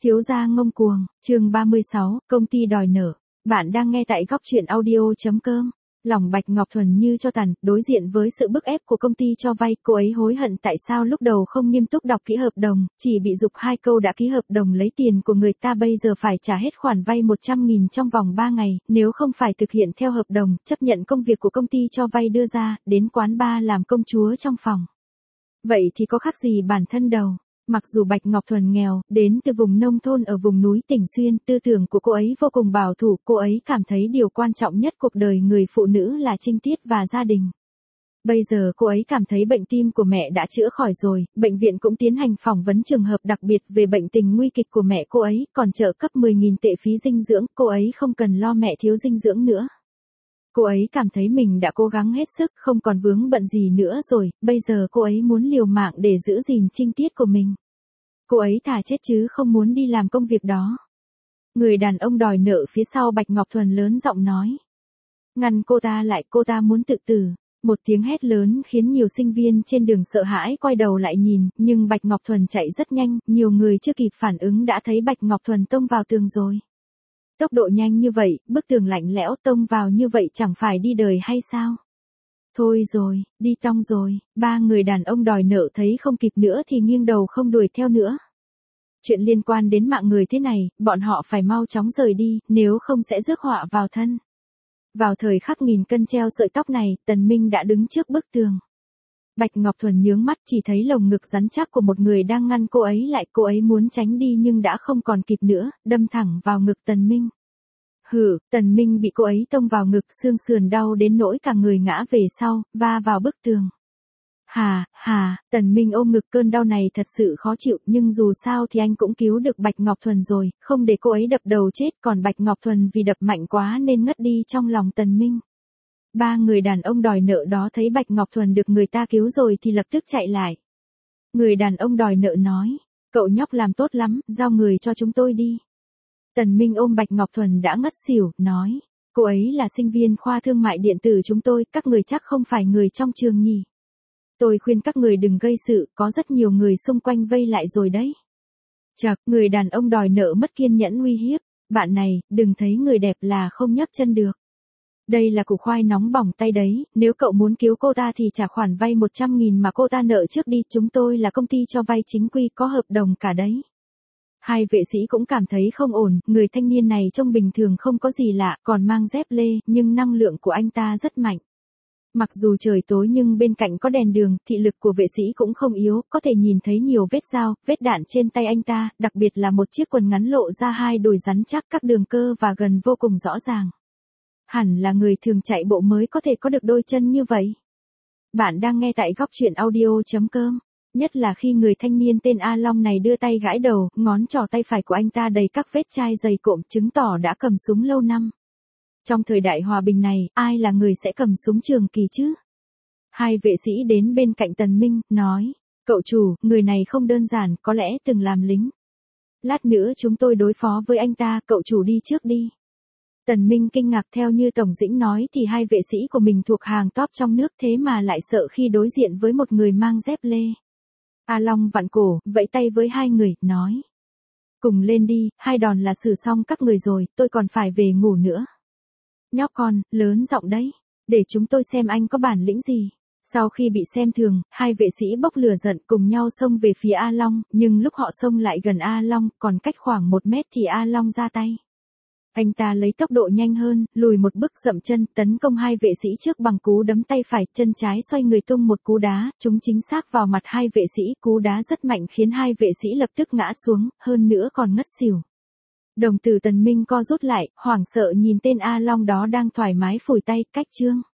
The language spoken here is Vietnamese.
Thiếu gia ngông cuồng, chương 36, công ty đòi nợ. Bạn đang nghe tại góc truyện audio.com. Lòng Bạch Ngọc Thuần như cho tàn, đối diện với sự bức ép của công ty cho vay, cô ấy hối hận tại sao lúc đầu không nghiêm túc đọc kỹ hợp đồng, chỉ bị giục 2 câu đã ký hợp đồng lấy tiền của người ta, bây giờ phải trả hết khoản vay 100.000 trong vòng 3 ngày, nếu không phải thực hiện theo hợp đồng, chấp nhận công việc của công ty cho vay đưa ra, đến quán bar làm công chúa trong phòng. Vậy thì có khác gì bản thân đầu. Mặc dù Bạch Ngọc Thuần nghèo, đến từ vùng nông thôn ở vùng núi Tỉnh Xuyên, tư tưởng của cô ấy vô cùng bảo thủ, cô ấy cảm thấy điều quan trọng nhất cuộc đời người phụ nữ là trinh tiết và gia đình. Bây giờ cô ấy cảm thấy bệnh tim của mẹ đã chữa khỏi rồi, bệnh viện cũng tiến hành phỏng vấn trường hợp đặc biệt về bệnh tình nguy kịch của mẹ cô ấy, còn trợ cấp 10.000 tệ phí dinh dưỡng, cô ấy không cần lo mẹ thiếu dinh dưỡng nữa. Cô ấy cảm thấy mình đã cố gắng hết sức, không còn vướng bận gì nữa rồi, bây giờ cô ấy muốn liều mạng để giữ gìn trinh tiết của mình. Cô ấy thà chết chứ không muốn đi làm công việc đó. Người đàn ông đòi nợ phía sau Bạch Ngọc Thuần lớn giọng nói. Ngăn cô ta lại, cô ta muốn tự tử. Một tiếng hét lớn khiến nhiều sinh viên trên đường sợ hãi quay đầu lại nhìn, nhưng Bạch Ngọc Thuần chạy rất nhanh, nhiều người chưa kịp phản ứng đã thấy Bạch Ngọc Thuần tông vào tường rồi. Tốc độ nhanh như vậy, bức tường lạnh lẽo tông vào như vậy chẳng phải đi đời hay sao? Thôi rồi, đi tong rồi, 3 người đàn ông đòi nợ thấy không kịp nữa thì nghiêng đầu không đuổi theo nữa. Chuyện liên quan đến mạng người thế này, bọn họ phải mau chóng rời đi, nếu không sẽ rước họa vào thân. Vào thời khắc nghìn cân treo sợi tóc này, Tần Minh đã đứng trước bức tường. Bạch Ngọc Thuần nhướng mắt chỉ thấy lồng ngực rắn chắc của một người đang ngăn cô ấy lại, cô ấy muốn tránh đi nhưng đã không còn kịp nữa, đâm thẳng vào ngực Tần Minh. Hử, Tần Minh bị cô ấy tông vào ngực, xương sườn đau đến nỗi cả người ngã về sau, va vào bức tường. Tần Minh ôm ngực, cơn đau này thật sự khó chịu, nhưng dù sao thì anh cũng cứu được Bạch Ngọc Thuần rồi, không để cô ấy đập đầu chết, còn Bạch Ngọc Thuần vì đập mạnh quá nên ngất đi trong lòng Tần Minh. 3 người đàn ông đòi nợ đó thấy Bạch Ngọc Thuần được người ta cứu rồi thì lập tức chạy lại. Người đàn ông đòi nợ nói, cậu nhóc làm tốt lắm, giao người cho chúng tôi đi. Tần Minh ôm Bạch Ngọc Thuần đã ngất xỉu, nói, cô ấy là sinh viên khoa thương mại điện tử chúng tôi, các người chắc không phải người trong trường nhỉ. Tôi khuyên các người đừng gây sự, có rất nhiều người xung quanh vây lại rồi đấy. Chậc, người đàn ông đòi nợ mất kiên nhẫn uy hiếp, bạn này, đừng thấy người đẹp là không nhấc chân được. Đây là củ khoai nóng bỏng tay đấy, nếu cậu muốn cứu cô ta thì trả khoản vay 100.000 mà cô ta nợ trước đi, chúng tôi là công ty cho vay chính quy có hợp đồng cả đấy. 2 vệ sĩ cũng cảm thấy không ổn, người thanh niên này trông bình thường không có gì lạ, còn mang dép lê, nhưng năng lượng của anh ta rất mạnh. Mặc dù trời tối nhưng bên cạnh có đèn đường, thị lực của vệ sĩ cũng không yếu, có thể nhìn thấy nhiều vết dao, vết đạn trên tay anh ta, đặc biệt là một chiếc quần ngắn lộ ra 2 đùi rắn chắc, các đường cơ và gần vô cùng rõ ràng. Hẳn là người thường chạy bộ mới có thể có được đôi chân như vậy. Bạn đang nghe tại góc truyện audio.com. Nhất là khi người thanh niên tên A Long này đưa tay gãi đầu, ngón trỏ tay phải của anh ta đầy các vết chai dày cộm, chứng tỏ đã cầm súng lâu năm. Trong thời đại hòa bình này, ai là người sẽ cầm súng trường kỳ chứ? 2 vệ sĩ đến bên cạnh Tần Minh, nói, cậu chủ, người này không đơn giản, có lẽ từng làm lính. Lát nữa chúng tôi đối phó với anh ta, cậu chủ đi trước đi. Tần Minh kinh ngạc, theo như Tổng Dĩnh nói thì 2 vệ sĩ của mình thuộc hàng top trong nước, thế mà lại sợ khi đối diện với một người mang dép lê. A Long vặn cổ, vẫy tay với 2 người, nói. Cùng lên đi, 2 đòn là xử xong các người rồi, tôi còn phải về ngủ nữa. Nhóc con, lớn giọng đấy, để chúng tôi xem anh có bản lĩnh gì. Sau khi bị xem thường, 2 vệ sĩ bốc lửa giận cùng nhau xông về phía A Long, nhưng lúc họ xông lại gần A Long, còn cách khoảng 1 mét thì A Long ra tay. Anh ta lấy tốc độ nhanh hơn, lùi một bước dậm chân, tấn công 2 vệ sĩ trước bằng cú đấm tay phải, chân trái xoay người tung một cú đá, trúng chính xác vào mặt 2 vệ sĩ, cú đá rất mạnh khiến 2 vệ sĩ lập tức ngã xuống, hơn nữa còn ngất xỉu. Đồng tử Tần Minh co rút lại, hoảng sợ nhìn tên A Long đó đang thoải mái phủi tay, cách chương.